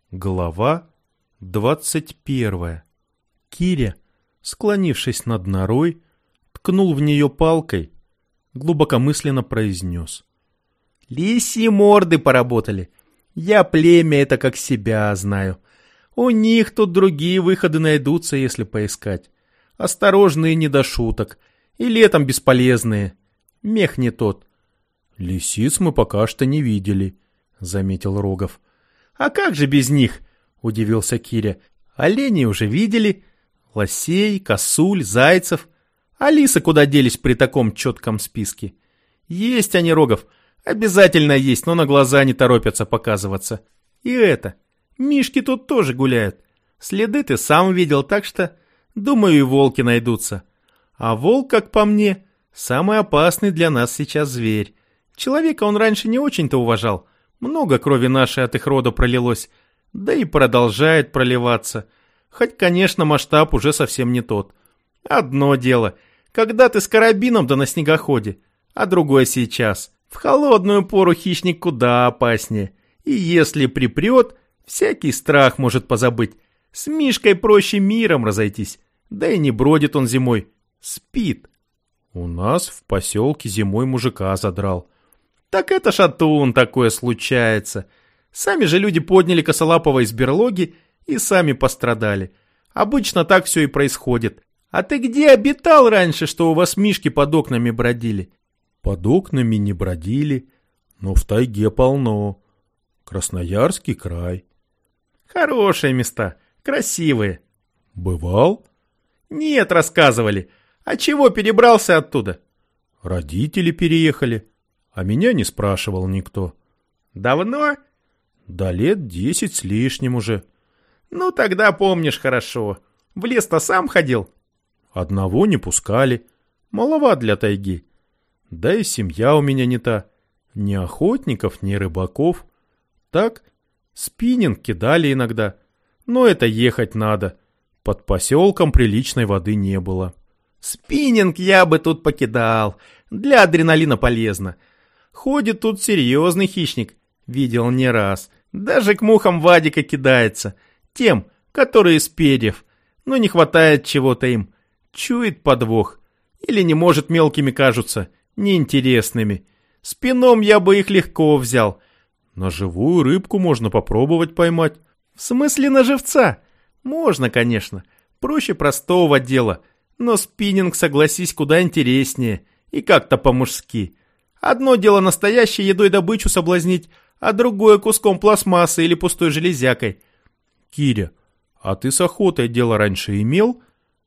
Глава 21. Киря, склонившись над норой, ткнул в нее палкой, глубокомысленно произнес: «Лисьи морды поработали. Я племя это как себя знаю. У них тут другие выходы найдутся, если поискать. Осторожные не до шуток. И летом бесполезные. Мех не тот». «Лисиц мы пока что не видели», — заметил Рогов. «А как же без них?» — удивился Киря. «Оленей уже видели. Лосей, косуль, зайцев. А лисы куда делись при таком четком списке? Есть они, Рогов. Обязательно есть, но на глаза не торопятся показываться. И это. Мишки тут тоже гуляют. Следы ты сам видел, так что, думаю, и волки найдутся. А волк, как по мне, самый опасный для нас сейчас зверь. Человека он раньше не очень-то уважал. Много крови нашей от их рода пролилось, да и продолжает проливаться. Хоть, конечно, масштаб уже совсем не тот. Одно дело, когда ты с карабином да на снегоходе, а другое сейчас. В холодную пору хищник куда опаснее. И если припрет, всякий страх может позабыть. С Мишкой проще миром разойтись. Да и не бродит он зимой, спит. У нас в поселке зимой мужика задрал. Так это шатун такое случается. Сами же люди подняли косолапого из берлоги и сами пострадали. Обычно так все и происходит. А ты где обитал раньше, что у вас мишки под окнами бродили? Под окнами не бродили, но в тайге полно. Красноярский край. Хорошие места, красивые. Бывал? Нет, рассказывали. А чего перебрался оттуда? Родители переехали. А меня не спрашивал никто. Давно? Да лет 10 с лишним уже. Ну, тогда помнишь хорошо. В лес-то сам ходил? Одного не пускали. Маловат для тайги. Да и семья у меня не та. Ни охотников, ни рыбаков. Так, спиннинг кидали иногда. Но это ехать надо. Под поселком приличной воды не было. Спиннинг я бы тут покидал. Для адреналина полезно. Ходит тут серьезный хищник, видел не раз. Даже к мухам Вадика кидается. Тем, которые с перьев. Но не хватает чего-то им. Чует подвох. Или не может, мелкими кажутся, неинтересными. Спином я бы их легко взял. На живую рыбку можно попробовать поймать. В смысле на живца? Можно, конечно. Проще простого дела. Но спиннинг, согласись, куда интереснее. И как-то по-мужски. Одно дело настоящей едой добычу соблазнить, а другое куском пластмассы или пустой железякой. Киря, а ты с охотой дело раньше имел?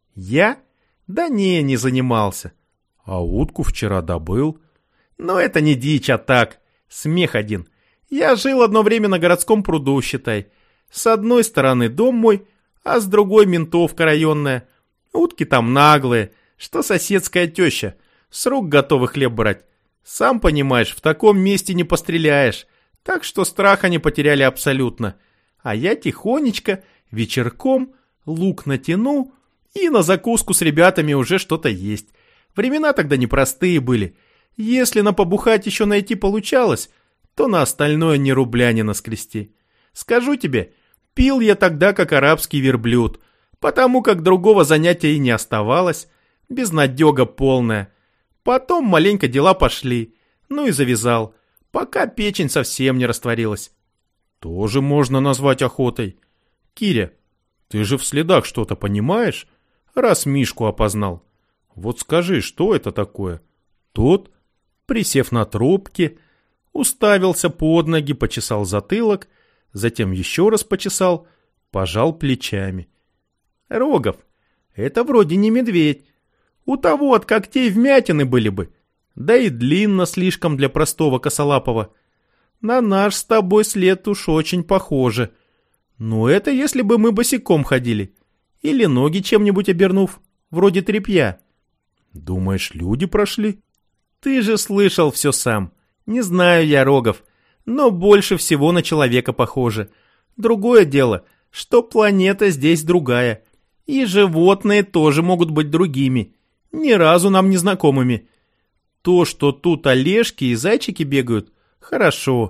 Я? Да не занимался. А утку вчера добыл. Но это не дичь, а так. Смех один. Я жил одно время на городском пруду, считай. С одной стороны дом мой, а с другой ментовка районная. Утки там наглые, что соседская теща. С рук готовы хлеб брать. Сам понимаешь, в таком месте не постреляешь, так что страха не потеряли абсолютно. А я тихонечко, вечерком, лук натяну, и на закуску с ребятами уже что-то есть. Времена тогда непростые были. Если на побухать еще найти получалось, то на остальное ни рубля не наскрести. Скажу тебе, пил я тогда как арабский верблюд, потому как другого занятия и не оставалось, безнадега полная. Потом маленько дела пошли, ну и завязал, пока печень совсем не растворилась. Тоже можно назвать охотой. Киря, ты же в следах что-то понимаешь, раз Мишку опознал. Вот скажи, что это такое? Тот, присев на тропке, уставился под ноги, почесал затылок, затем еще раз почесал, пожал плечами. Рогов, это вроде не медведь. У того от когтей вмятины были бы, да и длинно слишком для простого косолапого. На наш с тобой след уж очень похоже. Но это если бы мы босиком ходили. Или ноги чем-нибудь обернув, вроде тряпья. Думаешь, люди прошли? Ты же слышал все сам. Не знаю я, Рогов, но больше всего на человека похоже. Другое дело, что планета здесь другая. И животные тоже могут быть другими. Ни разу нам не знакомыми. То, что тут олешки и зайчики бегают, хорошо.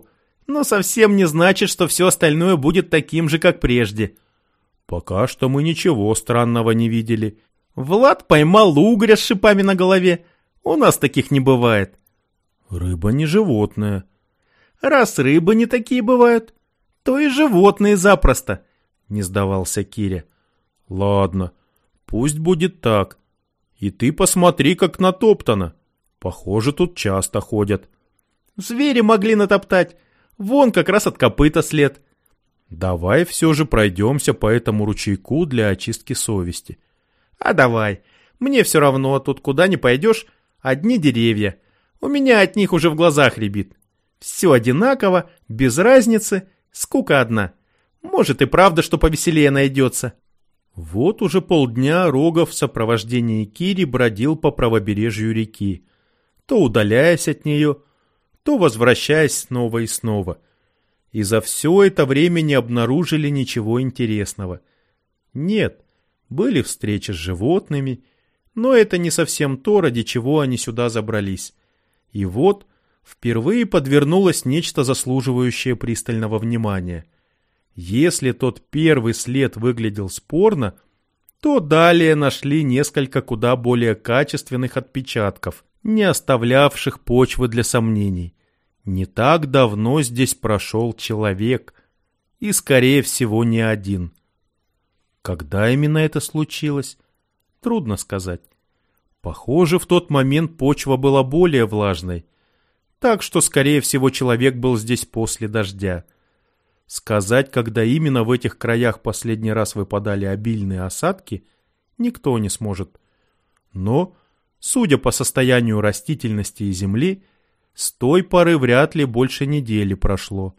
Но совсем не значит, что все остальное будет таким же, как прежде. Пока что мы ничего странного не видели. Влад поймал угря с шипами на голове. У нас таких не бывает. Рыба не животное. Раз рыбы не такие бывают, то и животные запросто, не сдавался Киря. Ладно, пусть будет так. И ты посмотри, как натоптано. Похоже, тут часто ходят. Звери могли натоптать. Вон как раз от копыта след. Давай все же пройдемся по этому ручейку для очистки совести. А давай. Мне все равно, тут куда ни пойдешь, одни деревья. У меня от них уже в глазах рябит. Все одинаково, без разницы, скука одна. Может и правда, что повеселее найдется. Вот уже полдня Рогов в сопровождении Кири бродил по правобережью реки, то удаляясь от нее, то возвращаясь снова и снова. И за все это время не обнаружили ничего интересного. Нет, были встречи с животными, но это не совсем то, ради чего они сюда забрались. И вот впервые подвернулось нечто заслуживающее пристального внимания. Если тот первый след выглядел спорно, то далее нашли несколько куда более качественных отпечатков, не оставлявших почвы для сомнений. Не так давно здесь прошел человек, и, скорее всего, не один. Когда именно это случилось, трудно сказать. Похоже, в тот момент почва была более влажной, так что, скорее всего, человек был здесь после дождя. Сказать, когда именно в этих краях последний раз выпадали обильные осадки, никто не сможет. Но, судя по состоянию растительности и земли, с той поры вряд ли больше недели прошло.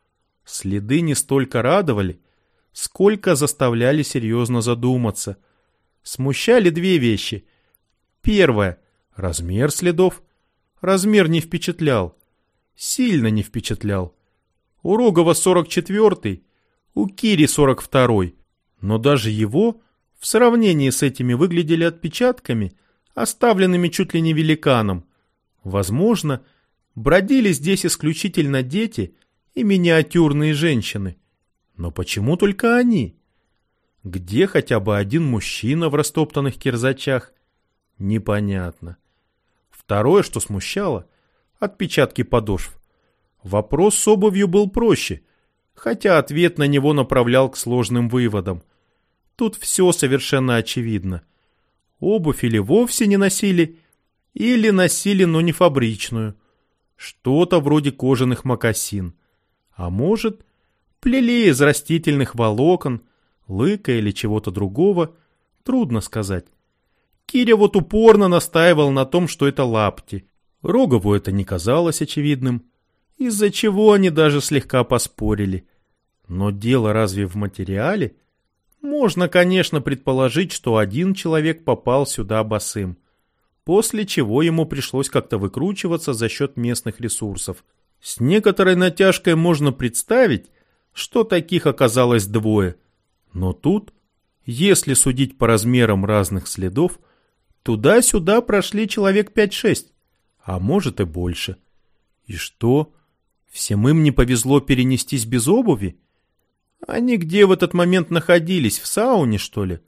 Следы не столько радовали, сколько заставляли серьезно задуматься. Смущали две вещи. Первое — размер следов. Размер не впечатлял. Сильно не впечатлял. У Рогова 44-й, у Кири 42-й. Но даже его, в сравнении с этими, выглядели отпечатками, оставленными чуть ли не великаном. Возможно, бродили здесь исключительно дети и миниатюрные женщины. Но почему только они? Где хотя бы один мужчина в растоптанных кирзачах? Непонятно. Второе, что смущало — отпечатки подошв. Вопрос с обувью был проще, хотя ответ на него направлял к сложным выводам. Тут все совершенно очевидно. Обувь или вовсе не носили, или носили, но не фабричную. Что-то вроде кожаных мокасин. А может, плели из растительных волокон, лыка или чего-то другого, трудно сказать. Киря вот упорно настаивал на том, что это лапти. Рогову это не казалось очевидным, из-за чего они даже слегка поспорили. Но дело разве в материале? Можно, конечно, предположить, что один человек попал сюда босым, после чего ему пришлось как-то выкручиваться за счет местных ресурсов. С некоторой натяжкой можно представить, что таких оказалось двое. Но тут, если судить по размерам разных следов, туда-сюда прошли человек 5-6, а может и больше. И что? Всем им не повезло перенестись без обуви? Они где в этот момент находились, в сауне, что ли?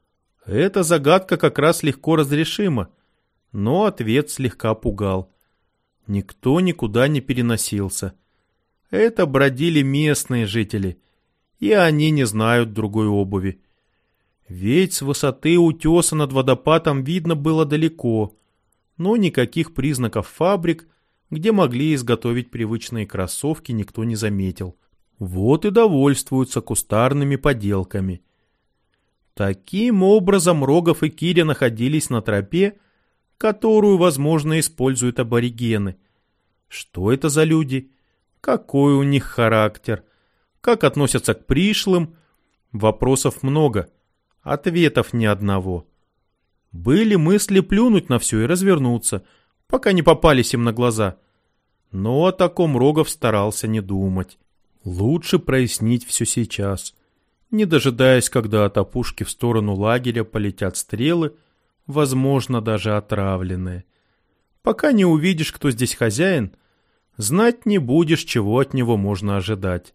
Эта загадка как раз легко разрешима, но ответ слегка пугал. Никто никуда не переносился. Это бродили местные жители, и они не знают другой обуви. Ведь с высоты утеса над водопадом видно было далеко, но никаких признаков фабрик, где могли изготовить привычные кроссовки, никто не заметил. Вот и довольствуются кустарными поделками. Таким образом, Рогов и Киря находились на тропе, которую, возможно, используют аборигены. Что это за люди? Какой у них характер? Как относятся к пришлым? Вопросов много, ответов ни одного. Были мысли плюнуть на все и развернуться, пока не попались им на глаза. Но о таком Рогов старался не думать. Лучше прояснить все сейчас, не дожидаясь, когда от опушки в сторону лагеря полетят стрелы, возможно, даже отравленные. Пока не увидишь, кто здесь хозяин, знать не будешь, чего от него можно ожидать.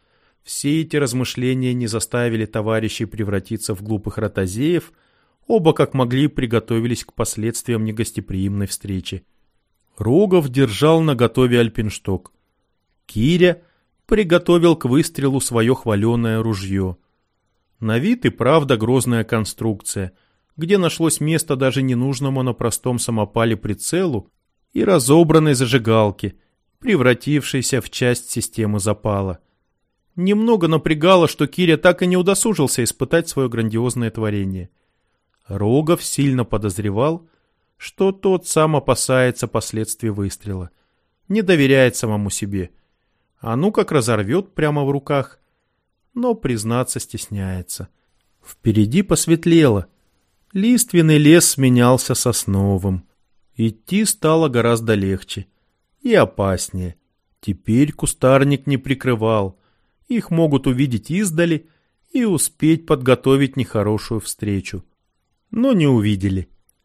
Все эти размышления не заставили товарищей превратиться в глупых ротозеев, оба как могли приготовились к последствиям негостеприимной встречи. Рогов держал наготове альпиншток. Киря приготовил к выстрелу свое хваленое ружье. На вид и правда грозная конструкция, где нашлось место даже ненужному на простом самопале прицелу и разобранной зажигалке, превратившейся в часть системы запала. Немного напрягало, что Киря так и не удосужился испытать свое грандиозное творение. Рогов сильно подозревал, что тот сам опасается последствий выстрела, не доверяет самому себе. А ну как разорвет прямо в руках, но признаться стесняется. Впереди посветлело. Лиственный лес сменялся сосновым. Идти стало гораздо легче и опаснее. Теперь кустарник не прикрывал. Их могут увидеть издали и успеть подготовить нехорошую встречу. Но не увидели.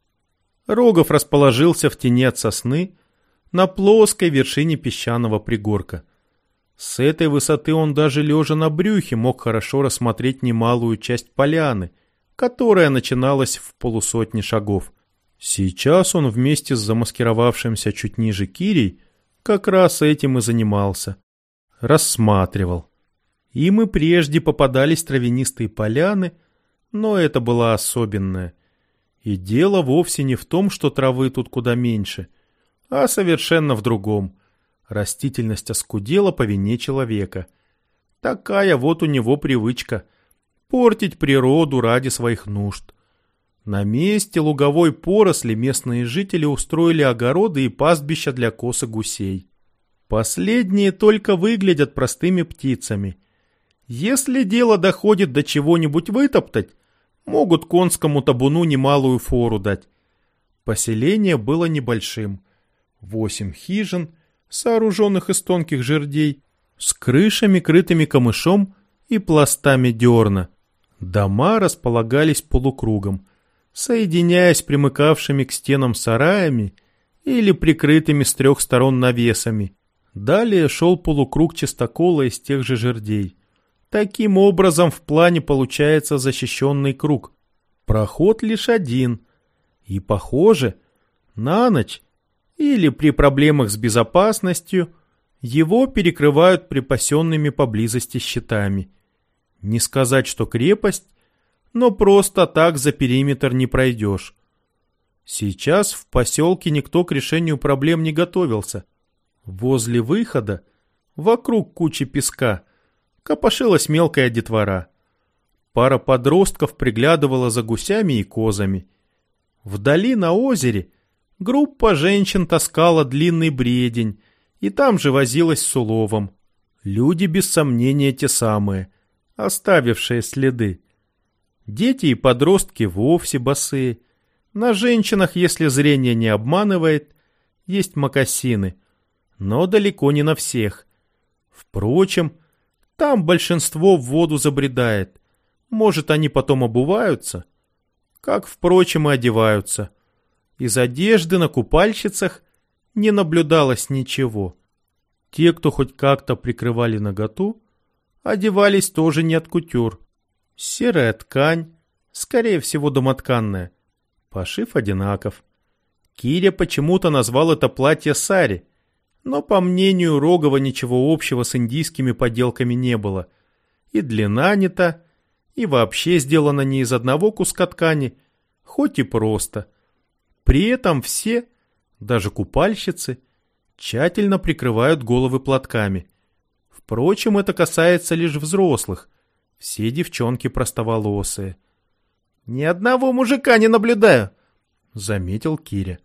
Рогов расположился в тени от сосны на плоской вершине песчаного пригорка. С этой высоты он даже лежа на брюхе мог хорошо рассмотреть немалую часть поляны, которая начиналась в 150 шагов. Сейчас он вместе с замаскировавшимся чуть ниже Кирей как раз этим и занимался. Рассматривал. Им и прежде попадались травянистые поляны, но это была особенная. И дело вовсе не в том, что травы тут куда меньше, а совершенно в другом. Растительность оскудела по вине человека. Такая вот у него привычка — портить природу ради своих нужд. На месте луговой поросли местные жители устроили огороды и пастбища для коз и гусей. Последние только выглядят простыми птицами. Если дело доходит до чего-нибудь вытоптать, могут конскому табуну немалую фору дать. Поселение было небольшим. 8 хижин, сооруженных из тонких жердей, с крышами, крытыми камышом и пластами дерна. Дома располагались полукругом, соединяясь примыкавшими к стенам сараями или прикрытыми с 3 сторон навесами. Далее шел полукруг чистокола из тех же жердей. Таким образом, в плане получается защищенный круг. Проход лишь один. И, похоже, на ночь или при проблемах с безопасностью его перекрывают припасенными поблизости щитами. Не сказать, что крепость, но просто так за периметр не пройдешь. Сейчас в поселке никто к решению проблем не готовился. Возле выхода, вокруг кучи песка, копошилась мелкая детвора. Пара подростков приглядывала за гусями и козами. Вдали на озере группа женщин таскала длинный бредень, и там же возилась с уловом. Люди, без сомнения, те самые, оставившие следы. Дети и подростки вовсе босые. На женщинах, если зрение не обманывает, есть мокасины, но далеко не на всех. Впрочем, там большинство в воду забредает. Может, они потом обуваются? Как, впрочем, и одеваются. Из одежды на купальщицах не наблюдалось ничего. Те, кто хоть как-то прикрывали наготу, одевались тоже не от кутюр. Серая ткань, скорее всего домотканная. Пошив одинаков. Киря почему-то назвал это платье сари, но, по мнению Рогова, ничего общего с индийскими поделками не было. И длина не та, и вообще сделана не из одного куска ткани, хоть и просто. При этом все, даже купальщицы, тщательно прикрывают головы платками. Впрочем, это касается лишь взрослых. Все девчонки простоволосые. «Ни одного мужика не наблюдаю», — заметил Киря.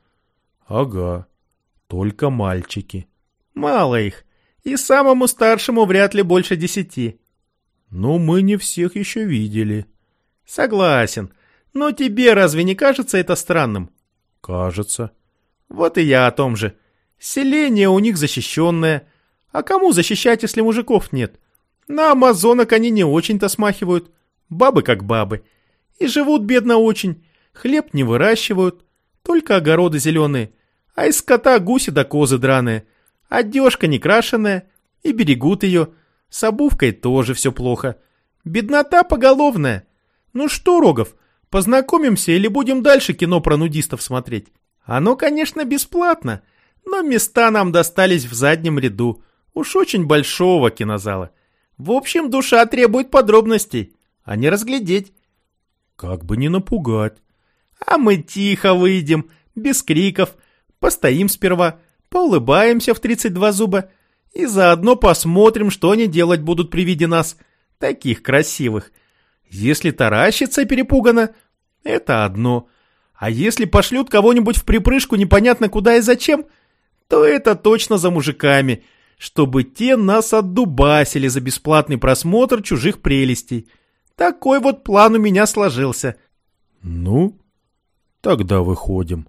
«Ага, только мальчики». «Мало их, и самому старшему вряд ли больше 10. «Но мы не всех еще видели». «Согласен, но тебе разве не кажется это странным?» «Кажется». «Вот и я о том же. Селение у них защищенное. А кому защищать, если мужиков нет? На амазонок они не очень-то смахивают. Бабы как бабы. И живут бедно очень. Хлеб не выращивают, только огороды зеленые. А из скота гуси да козы драные. Одежка не крашеная, и берегут ее. С обувкой тоже все плохо. Беднота поголовная. Ну что, Рогов, познакомимся или будем дальше кино про нудистов смотреть? Оно, конечно, бесплатно, но места нам достались в заднем ряду. Уж очень большого кинозала. В общем, душа требует подробностей, а не разглядеть. Как бы не напугать. А мы тихо выйдем, без криков, постоим сперва, поулыбаемся в 32 зуба и заодно посмотрим, что они делать будут при виде нас, таких красивых. Если таращится перепуганно, это одно. А если пошлют кого-нибудь в припрыжку непонятно куда и зачем, то это точно за мужиками, чтобы те нас отдубасили за бесплатный просмотр чужих прелестей. Такой вот план у меня сложился. Ну, тогда выходим.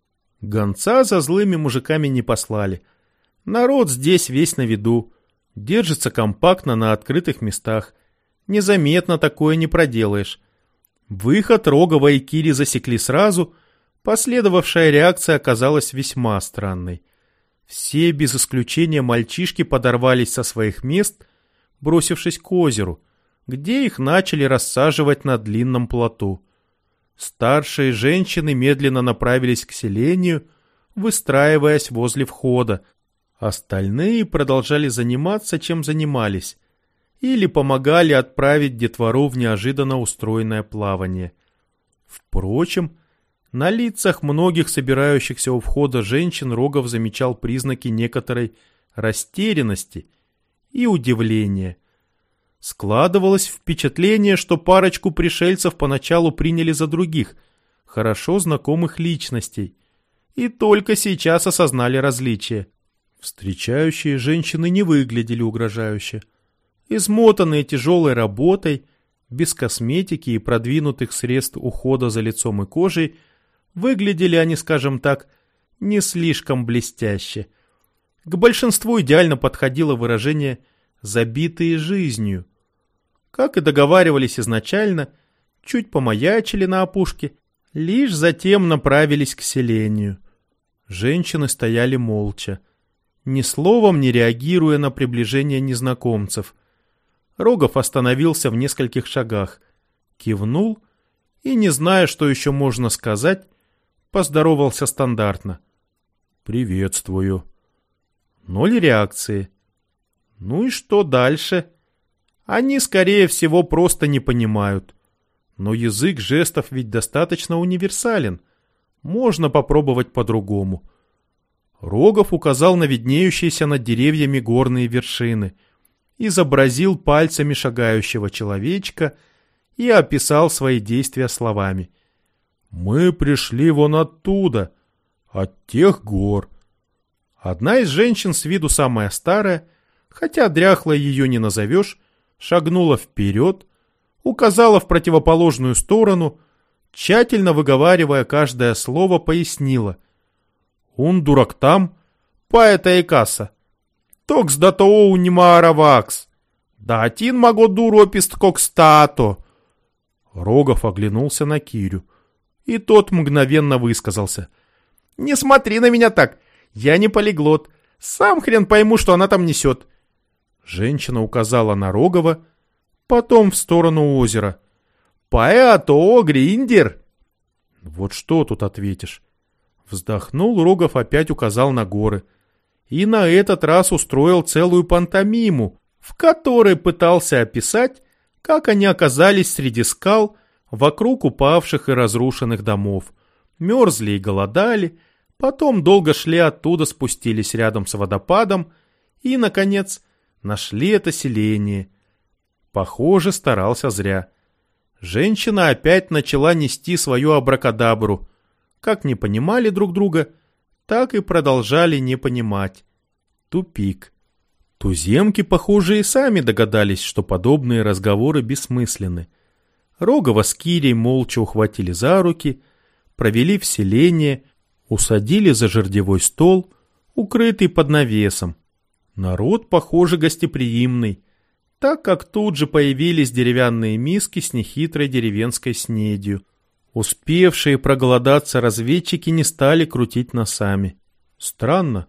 Гонца за злыми мужиками не послали. Народ здесь весь на виду. Держится компактно на открытых местах. Незаметно такое не проделаешь. Выход Рогова и Кири засекли сразу. Последовавшая реакция оказалась весьма странной. Все без исключения мальчишки подорвались со своих мест, бросившись к озеру, где их начали рассаживать на длинном плоту. Старшие женщины медленно направились к селению, выстраиваясь возле входа. Остальные продолжали заниматься, чем занимались, или помогали отправить детвору в неожиданно устроенное плавание. Впрочем, на лицах многих собирающихся у входа женщин Рогов замечал признаки некоторой растерянности и удивления. Складывалось впечатление, что парочку пришельцев поначалу приняли за других, хорошо знакомых личностей, и только сейчас осознали различия. Встречающие женщины не выглядели угрожающе. Измотанные тяжелой работой, без косметики и продвинутых средств ухода за лицом и кожей, выглядели они, скажем так, не слишком блестяще. К большинству идеально подходило выражение «забитые жизнью». Как и договаривались изначально, чуть помаячили на опушке, лишь затем направились к селению. Женщины стояли молча, ни словом не реагируя на приближение незнакомцев. Рогов остановился в нескольких шагах, кивнул и, не зная, что еще можно сказать, поздоровался стандартно. «Приветствую». 0 реакции. Ну и что дальше? Они, скорее всего, просто не понимают. Но язык жестов ведь достаточно универсален. Можно попробовать по-другому. Рогов указал на виднеющиеся над деревьями горные вершины, изобразил пальцами шагающего человечка и описал свои действия словами. «Мы пришли вон оттуда, от тех гор». Одна из женщин, с виду самая старая, хотя дряхлой ее не назовешь, шагнула вперед, указала в противоположную сторону, тщательно выговаривая каждое слово, пояснила. «Он дурак там, поэта и касса. Токс да то унимаравакс. Да один маго дуропист кокстато». Рогов оглянулся на Кирю, и тот мгновенно высказался. «Не смотри на меня так, я не полиглот, сам хрен пойму, что она там несет». Женщина указала на Рогова, потом в сторону озера. «Поэто гриндер». Вот что тут ответишь? Вздохнул Рогов, опять указал на горы. И на этот раз устроил целую пантомиму, в которой пытался описать, как они оказались среди скал, вокруг упавших и разрушенных домов. Мерзли и голодали, потом долго шли оттуда, спустились рядом с водопадом и, наконец, нашли это селение. Похоже, старался зря. Женщина опять начала нести свою абракадабру. Как не понимали друг друга, так и продолжали не понимать. Тупик. Туземки, похоже, и сами догадались, что подобные разговоры бессмысленны. Рогова с Кирей молча ухватили за руки, провели в селение, усадили за жердевой стол, укрытый под навесом. Народ, похоже, гостеприимный, так как тут же появились деревянные миски с нехитрой деревенской снедью. Успевшие проголодаться разведчики не стали крутить носами. Странно,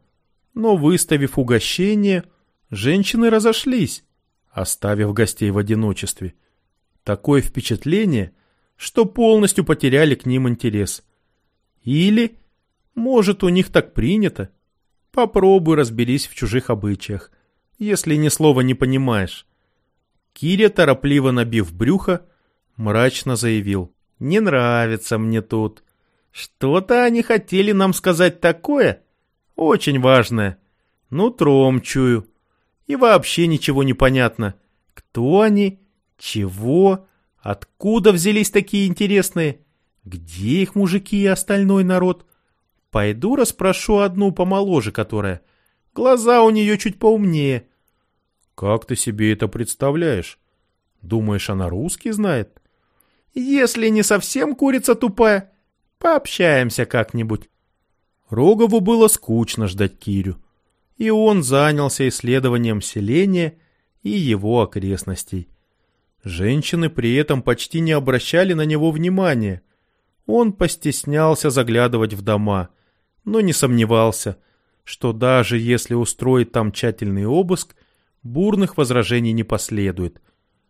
Но, выставив угощение, женщины разошлись, оставив гостей в одиночестве. Такое впечатление, что полностью потеряли к ним интерес. Или, может, у них так принято? Попробуй разберись в чужих обычаях, если ни слова не понимаешь. Киря, торопливо набив брюхо, мрачно заявил: «Не нравится мне тут. Что-то они хотели нам сказать такое, очень важное. Нутром чую. И вообще ничего не понятно. Кто они? Чего? Откуда взялись такие интересные? Где их мужики и остальной народ? Пойду расспрошу одну помоложе, которая. Глаза у нее чуть поумнее». «Как ты себе это представляешь? Думаешь, она русский знает?» «Если не совсем курица тупая, пообщаемся как-нибудь». Рогову было скучно ждать Кирю, и он занялся исследованием селения и его окрестностей. Женщины при этом почти не обращали на него внимания. Он постеснялся заглядывать в дома, но не сомневался, что даже если устроить там тщательный обыск, бурных возражений не последует.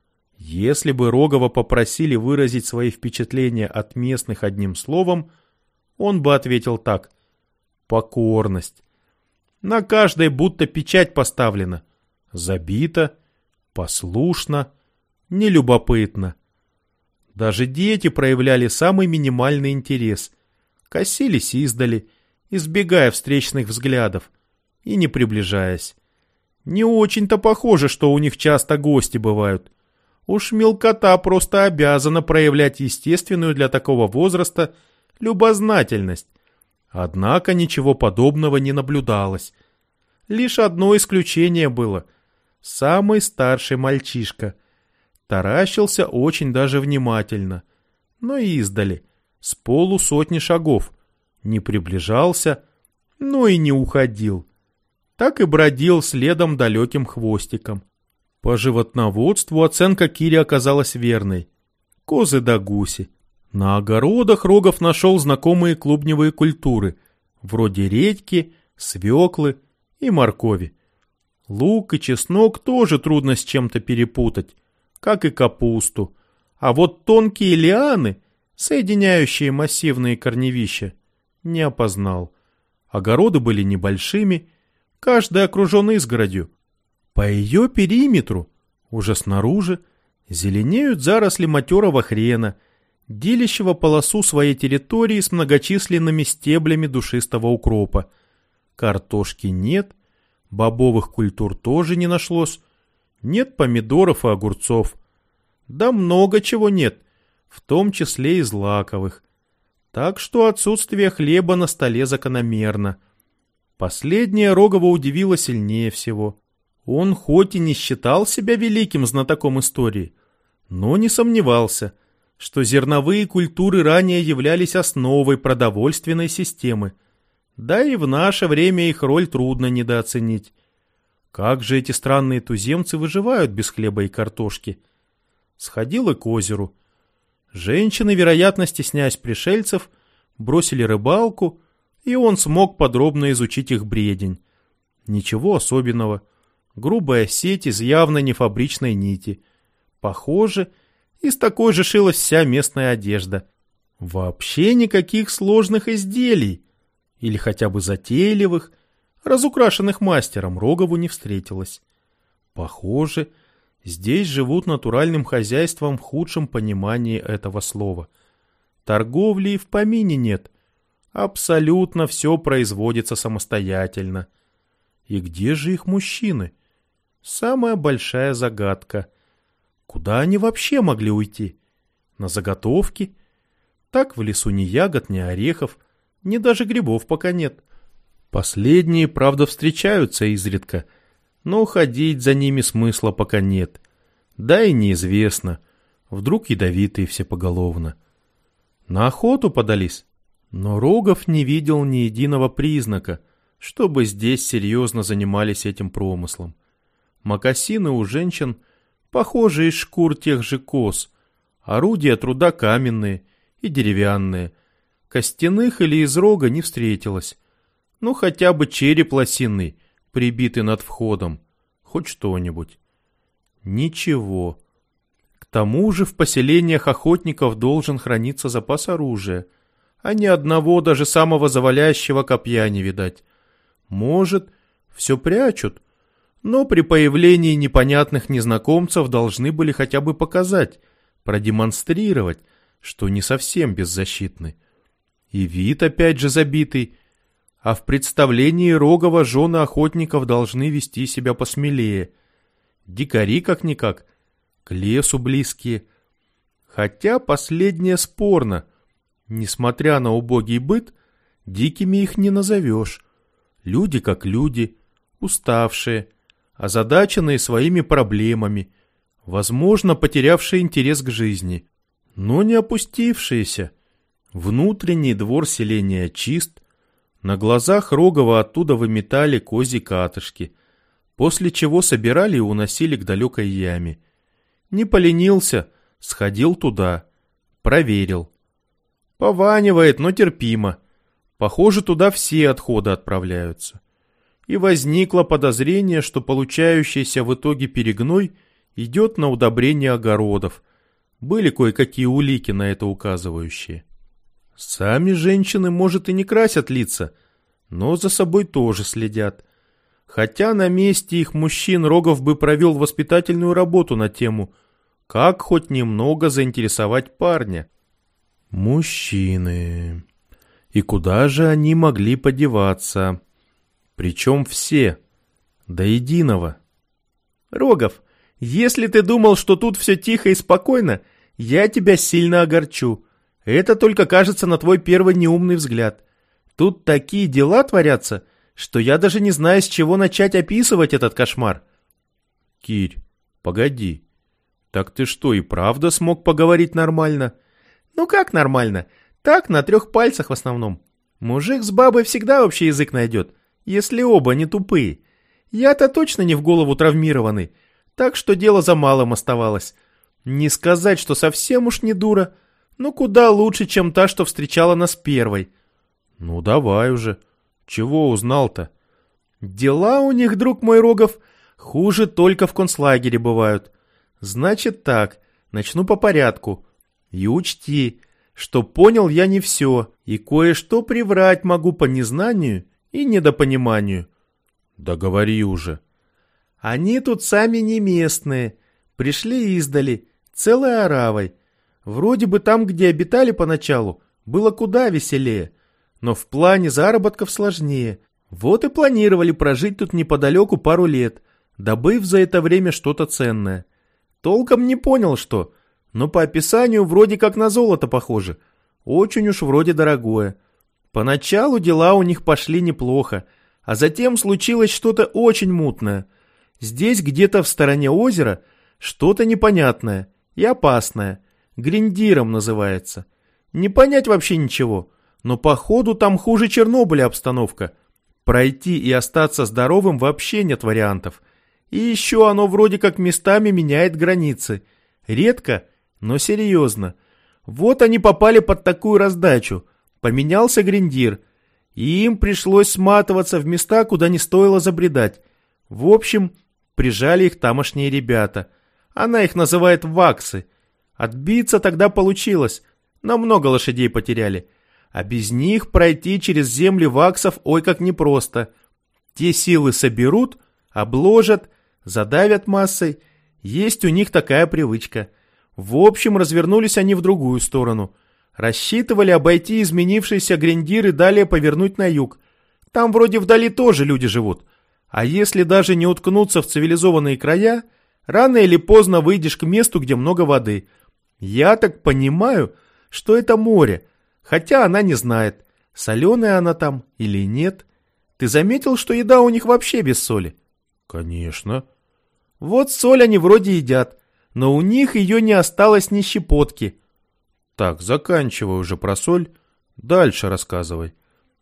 Если бы Рогова попросили выразить свои впечатления от местных одним словом, он бы ответил так: покорность. На каждой будто печать поставлена: забито, послушно, нелюбопытно. Даже дети проявляли самый минимальный интерес, косились издали, избегая встречных взглядов и не приближаясь. Не очень-то похоже, что у них часто гости бывают. Уж мелкота просто обязана проявлять естественную для такого возраста любознательность. Однако ничего подобного не наблюдалось. Лишь одно исключение было. Самый старший мальчишка таращился очень даже внимательно, но издали, с 50 шагов, не приближался, но и не уходил. Так и бродил следом далеким хвостиком. По животноводству оценка Кири оказалась верной. Козы да гуси. На огородах Рогов нашел знакомые клубневые культуры, вроде редьки, свеклы и моркови. Лук и чеснок тоже трудно с чем-то перепутать, как и капусту. А вот тонкие лианы, соединяющие массивные корневища, не опознал. Огороды были небольшими, каждый окружен изгородью. По ее периметру, уже снаружи, зеленеют заросли матерого хрена, делящего полосу своей территории с многочисленными стеблями душистого укропа. Картошки нет, бобовых культур тоже не нашлось, нет помидоров и огурцов. Да много чего нет, в том числе и злаковых. Так что отсутствие хлеба на столе закономерно. Последнее Рогова удивило сильнее всего. Он хоть и не считал себя великим знатоком истории, но не сомневался, что зерновые культуры ранее являлись основой продовольственной системы. Да и в наше время их роль трудно недооценить. Как же эти странные туземцы выживают без хлеба и картошки? Сходил и к озеру. Женщины, вероятно, стесняясь пришельцев, бросили рыбалку, и он смог подробно изучить их бредень. Ничего особенного. Грубая сеть из явно не фабричной нити. Похоже, из такой же шилась вся местная одежда. Вообще никаких сложных изделий, или хотя бы затейливых, разукрашенных мастером, Рогову не встретилось. Похоже, здесь живут натуральным хозяйством в худшем понимании этого слова. Торговли и в помине нет. Абсолютно все производится самостоятельно. И где же их мужчины? Самая большая загадка. Куда они вообще могли уйти? На заготовки? Так в лесу ни ягод, ни орехов, ни даже грибов пока нет. Последние, правда, встречаются изредка, но ходить за ними смысла пока нет. Да и неизвестно, вдруг ядовитые все поголовно. На охоту подались, но Рогов не видел ни единого признака, чтобы здесь серьезно занимались этим промыслом. Мокасины у женщин, похожи из шкур тех же коз, орудия труда каменные и деревянные. Костяных или из рога не встретилось. Ну, хотя бы череп лосиный, прибитый над входом. Хоть что-нибудь. Ничего. К тому же в поселениях охотников должен храниться запас оружия, а ни одного, даже самого завалящего копья не видать. Может, все прячут, но при появлении непонятных незнакомцев должны были хотя бы показать, продемонстрировать, что не совсем беззащитны. И вид опять же забитый, а в представлении Рогова жены охотников должны вести себя посмелее. Дикари как-никак, к лесу близкие. Хотя последнее спорно. Несмотря на убогий быт, дикими их не назовешь. Люди как люди, уставшие, озадаченные своими проблемами, возможно, потерявшие интерес к жизни, но не опустившиеся. Внутренний двор селения чист, на глазах Рогова оттуда выметали козьи катышки, после чего собирали и уносили к далекой яме. Не поленился, сходил туда, проверил. Пованивает, но терпимо. Похоже, туда все отходы отправляются. И возникло подозрение, что получающийся в итоге перегной идет на удобрение огородов. Были кое-какие улики на это указывающие. Сами женщины, может, и не красят лица, но за собой тоже следят. Хотя на месте их мужчин Рогов бы провел воспитательную работу на тему «Как хоть немного заинтересовать парня». Мужчины. И куда же они могли подеваться? Причем все, до единого. Рогов, если ты думал, что тут все тихо и спокойно, я тебя сильно огорчу. Это только кажется на твой первый неумный взгляд. Тут такие дела творятся, что я даже не знаю, с чего начать описывать этот кошмар. Кирь, погоди. Так ты что, и правда смог поговорить нормально? Ну как нормально? Так, на 3 пальцах в основном. Мужик с бабой всегда общий язык найдет, если оба не тупые. Я-то точно не в голову травмированный, так что дело за малым оставалось. Не сказать, что совсем уж не дура, но куда лучше, чем та, что встречала нас первой. Ну давай уже. Чего узнал-то? Дела у них, друг мой Рогов, хуже только в концлагере бывают. Значит так, начну по порядку. И учти, что понял я не все, и кое-что приврать могу по незнанию и недопониманию. Да говори уже. Они тут сами не местные, пришли издали, целой оравой. Вроде бы там, где обитали поначалу, было куда веселее, но в плане заработков сложнее. Вот и планировали прожить тут неподалеку пару лет, добыв за это время что-то ценное. Толком не понял, что, но по описанию вроде как на золото похоже. Очень уж вроде дорогое. Поначалу дела у них пошли неплохо, а затем случилось что-то очень мутное. Здесь где-то в стороне озера что-то непонятное и опасное. Гриндиром называется. Не понять вообще ничего, но походу там хуже Чернобыля обстановка. Пройти и остаться здоровым вообще нет вариантов. И еще оно вроде как местами меняет границы. Редко, но серьезно. Вот они попали под такую раздачу. Поменялся гриндир. И им пришлось сматываться в места, куда не стоило забредать. В общем, прижали их тамошние ребята. Она их называет ваксы. Отбиться тогда получилось. Но много лошадей потеряли. А без них пройти через земли ваксов ой как непросто. Те силы соберут, обложат, задавят массой. Есть у них такая привычка. В общем, развернулись они в другую сторону. Рассчитывали обойти изменившийся гриндир и далее повернуть на юг. Там вроде вдали тоже люди живут. А если даже не уткнуться в цивилизованные края, рано или поздно выйдешь к месту, где много воды. Я так понимаю, что это море, хотя она не знает, соленая она там или нет. Ты заметил, что еда у них вообще без соли? Конечно. Вот соль они вроде едят, но у них ее не осталось ни щепотки. Так, заканчивай уже про соль, дальше рассказывай.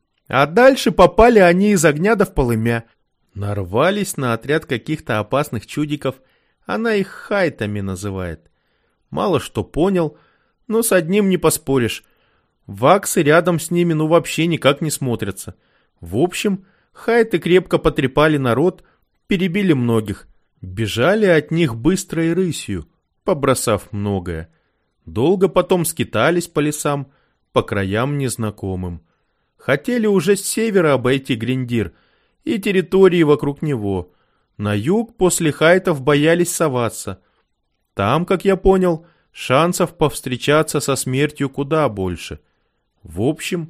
А дальше попали они из огня до в полымя. Нарвались на отряд каких-то опасных чудиков, она их хайтами называет. Мало что понял, но с одним не поспоришь. Ваксы рядом с ними ну вообще никак не смотрятся. В общем, хайты крепко потрепали народ, перебили многих, бежали от них быстрой рысью, побросав многое. Долго потом скитались по лесам, по краям незнакомым. Хотели уже с севера обойти Гриндир и территории вокруг него. На юг после хайтов боялись соваться. Там, как я понял, шансов повстречаться со смертью куда больше. В общем,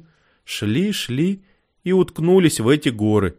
шли и уткнулись в эти горы.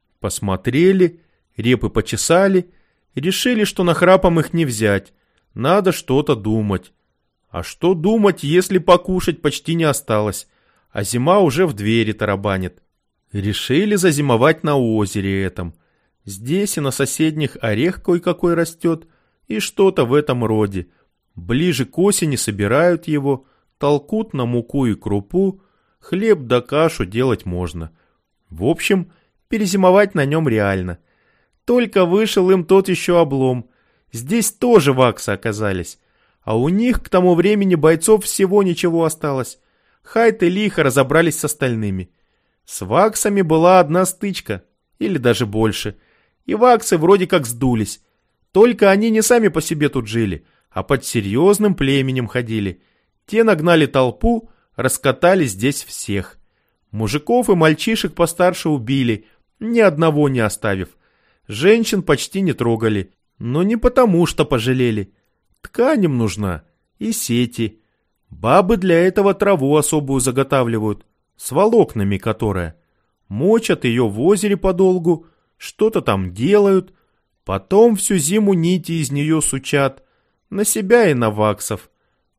Посмотрели, репы почесали, решили, что нахрапом их не взять. Надо что-то думать. А что думать, если покушать почти не осталось, а зима уже в двери тарабанит? Решили зазимовать на озере этом. Здесь и на соседних орех кое-какой растет, и что-то в этом роде. Ближе к осени собирают его, толкут на муку и крупу, хлеб да кашу делать можно. В общем, перезимовать на нем реально. Только вышел им тот еще облом. Здесь тоже ваксы оказались. А у них к тому времени бойцов всего ничего осталось. Хайты лихо разобрались с остальными. С ваксами была одна стычка, или даже больше. И ваксы вроде как сдулись. Только они не сами по себе тут жили, а под серьезным племенем ходили. Те нагнали толпу, раскатали здесь всех. Мужиков и мальчишек постарше убили, ни одного не оставив. Женщин почти не трогали, но не потому, что пожалели. Ткань им нужна и сети. Бабы для этого траву особую заготавливают, с волокнами которая. Мочат ее в озере подолгу, что-то там делают, потом всю зиму нити из нее сучат, на себя и на ваксов.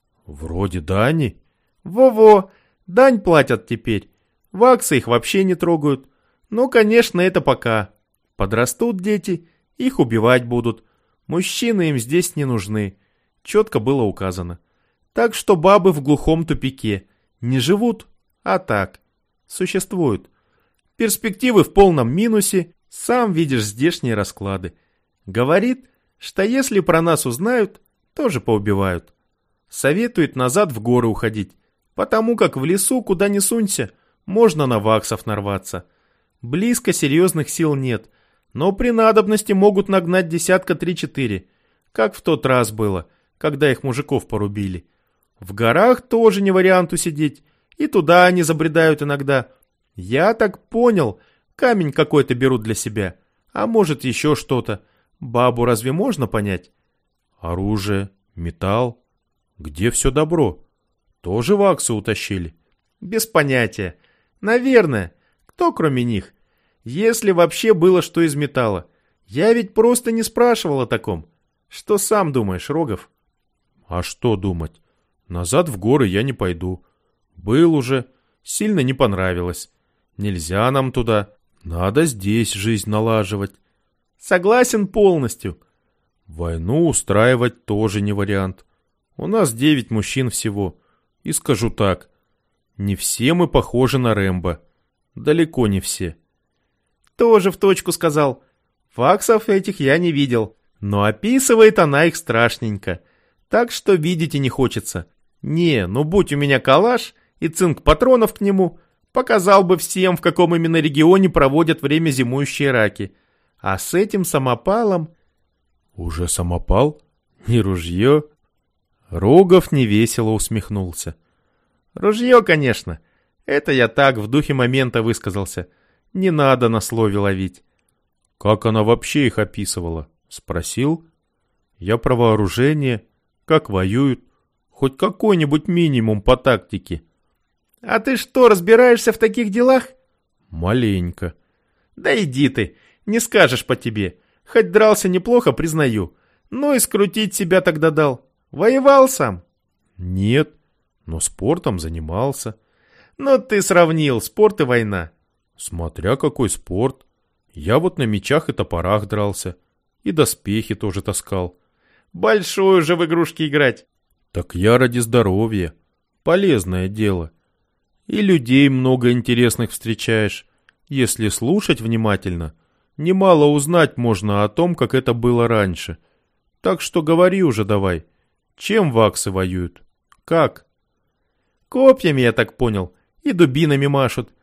Вроде дани. Во-во, дань платят теперь. Ваксы их вообще не трогают. Ну, конечно, это пока. Подрастут дети, их убивать будут. Мужчины им здесь не нужны. Четко было указано. Так что бабы в глухом тупике. Не живут, а так. Существуют. Перспективы в полном минусе. Сам видишь здешние расклады. Говорит, что если про нас узнают, тоже поубивают. Советует назад в горы уходить, потому как в лесу, куда ни сунься, можно на ваксов нарваться. Близко серьезных сил нет, но при надобности могут нагнать десятка 3-4, как в тот раз было, когда их мужиков порубили. В горах тоже не вариант усидеть, и туда они забредают иногда. Я так понял, камень какой-то берут для себя, а может еще что-то. Бабу разве можно понять? Оружие, металл. Где все добро? Тоже ваксы утащили? Без понятия. Наверное. Кто кроме них? Если вообще было что из металла. Я ведь просто не спрашивал о таком. Что сам думаешь, Рогов? А что думать? Назад в горы я не пойду. Был уже. Сильно не понравилось. Нельзя нам туда. Надо здесь жизнь налаживать. Согласен полностью. Войну устраивать тоже не вариант. У нас 9 мужчин всего. И скажу так, не все мы похожи на Рэмбо. Далеко не все. Тоже в точку сказал. Ваксов этих я не видел, но описывает она их страшненько. Так что видеть и не хочется. Не, ну будь у меня калаш и цинк патронов к нему, показал бы всем, в каком именно регионе проводят время зимующие раки. А с этим самопалом... Уже самопал? Не ружье? Рогов невесело усмехнулся. Ружье, конечно. Это я так в духе момента высказался. Не надо на слове ловить. Как она вообще их описывала? Спросил. Я про вооружение. Как воюют. Хоть какой-нибудь минимум по тактике. А ты что, разбираешься в таких делах? Маленько. Да иди ты, не скажешь по тебе. Хоть дрался неплохо, признаю. Но и скрутить себя тогда дал. Воевал сам? Нет, но спортом занимался. Но ты сравнил спорт и война. Смотря какой спорт. Я вот на мечах и топорах дрался. И доспехи тоже таскал. Большой уже в игрушки играть. Так я ради здоровья. Полезное дело. И людей много интересных встречаешь. Если слушать внимательно, немало узнать можно о том, как это было раньше. Так что говори уже давай. Чем ваксы воюют? Как? Копьями, я так понял, и дубинами машут.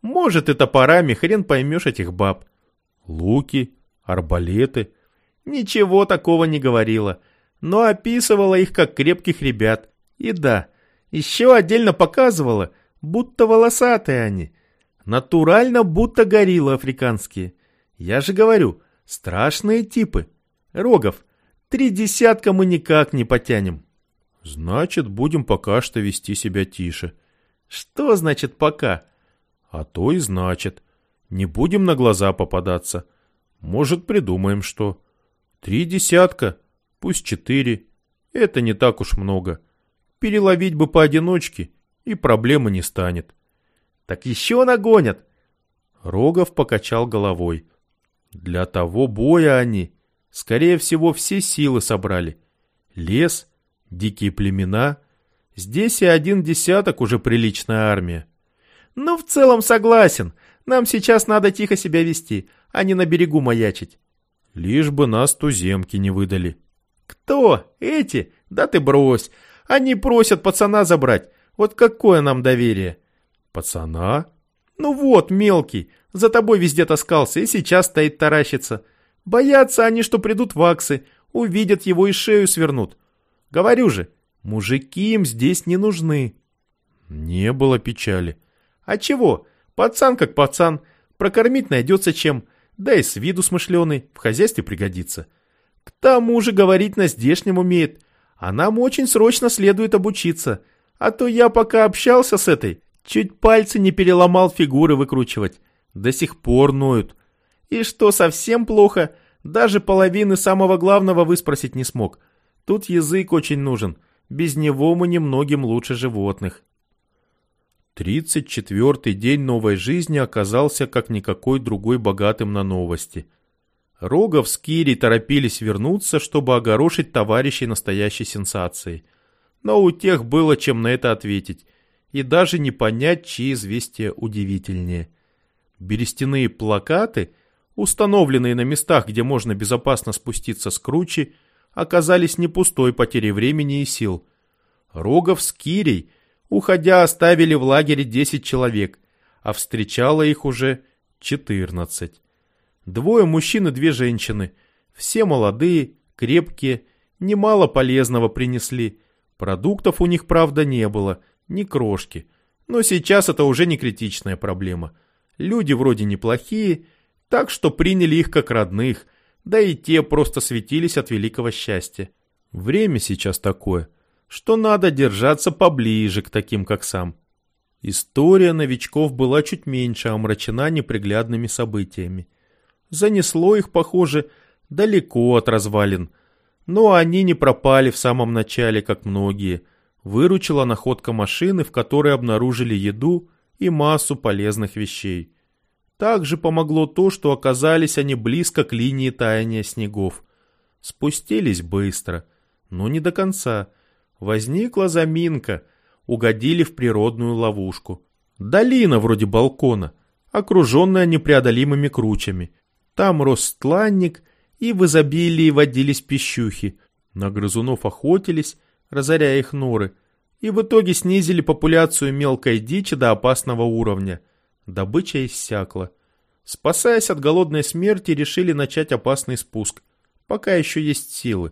Может, и топорами хрен поймешь этих баб. Луки, арбалеты. Ничего такого не говорила, но описывала их как крепких ребят. И да, еще отдельно показывала, будто волосатые они. Натурально будто гориллы африканские. Я же говорю, страшные типы. Рогов, 30 мы никак не потянем. Значит, будем пока что вести себя тише. Что значит пока? А то и значит. Не будем на глаза попадаться. Может, придумаем что. 30, пусть 4. Это не так уж много. Переловить бы поодиночке, и проблемы не станет. Так еще нагонят. Рогов покачал головой. Для того боя они, скорее всего, все силы собрали. Лес, дикие племена. Здесь и 1/10 уже приличная армия. Ну, в целом согласен. Нам сейчас надо тихо себя вести, а не на берегу маячить. Лишь бы нас туземки не выдали. Кто? Эти? Да ты брось. Они просят пацана забрать. Вот какое нам доверие? Пацана? Ну вот, мелкий. За тобой везде таскался и сейчас стоит таращится. Боятся они, что придут ваксы, увидят его и шею свернут. Говорю же, мужики им здесь не нужны. Не было печали. А чего? Пацан как пацан. Прокормить найдется чем. Да и с виду смышленый, в хозяйстве пригодится. К тому же говорить на здешнем умеет. А нам очень срочно следует обучиться. А то я пока общался с этой, чуть пальцы не переломал фигуры выкручивать. До сих пор ноют. И что совсем плохо, даже половины самого главного выспросить не смог. Тут язык очень нужен. Без него мы немногим лучше животных. 34-й день новой жизни оказался как никакой другой богатым на новости. Рогов с Кирей торопились вернуться, чтобы огорошить товарищей настоящей сенсацией. Но у тех было чем на это ответить, и даже не понять, чьи известия удивительнее. Берестяные плакаты, установленные на местах, где можно безопасно спуститься с кручи, оказались не пустой потерей времени и сил. Рогов с Кирей, уходя, оставили в лагере 10 человек, а встречало их уже 14. 2 мужчин и 2 женщины, все молодые, крепкие, немало полезного принесли. Продуктов у них, правда, не было, ни крошки. Но сейчас это уже не критичная проблема. Люди вроде неплохие, так что приняли их как родных, да и те просто светились от великого счастья. Время сейчас такое, что надо держаться поближе к таким, как сам. История новичков была чуть меньше омрачена неприглядными событиями. Занесло их, похоже, далеко от развалин, но они не пропали в самом начале, как многие. Выручила находка машины, в которой обнаружили еду и массу полезных вещей. Также помогло то, что оказались они близко к линии таяния снегов. Спустились быстро, но не до конца. Возникла заминка, угодили в природную ловушку. Долина вроде балкона, окруженная непреодолимыми кручами. Там рос стланник, и в изобилии водились пищухи. На грызунов охотились, разоряя их норы, и в итоге снизили популяцию мелкой дичи до опасного уровня. Добыча иссякла. Спасаясь от голодной смерти, решили начать опасный спуск, пока еще есть силы.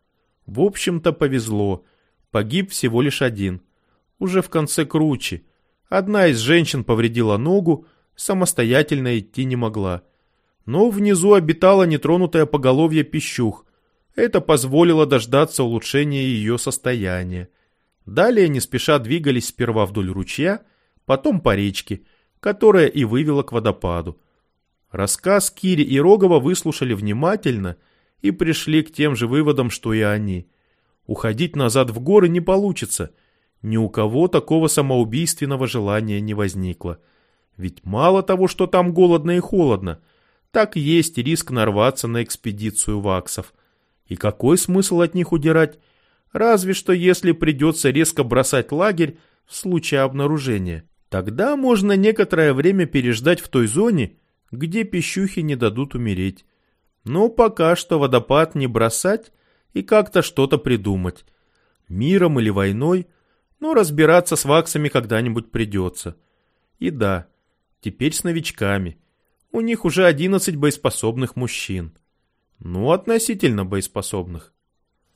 В общем-то повезло, погиб всего лишь один. Уже в конце кручи. Одна из женщин повредила ногу, самостоятельно идти не могла. Но внизу обитало нетронутое поголовье пищух. Это позволило дождаться улучшения ее состояния. Далее не спеша двигались сперва вдоль ручья, потом по речке, которая и вывела к водопаду. Рассказ Кири и Рогова выслушали внимательно и пришли к тем же выводам, что и они. Уходить назад в горы не получится. Ни у кого такого самоубийственного желания не возникло. Ведь мало того, что там голодно и холодно, так есть риск нарваться на экспедицию ваксов. И какой смысл от них удирать? Разве что если придется резко бросать лагерь в случае обнаружения. Тогда можно некоторое время переждать в той зоне, где пищухи не дадут умереть. Но пока что водопад не бросать и как-то что-то придумать. Миром или войной, но разбираться с ваксами когда-нибудь придется. И да, Теперь с новичками. У них уже 11 боеспособных мужчин. Ну, относительно боеспособных.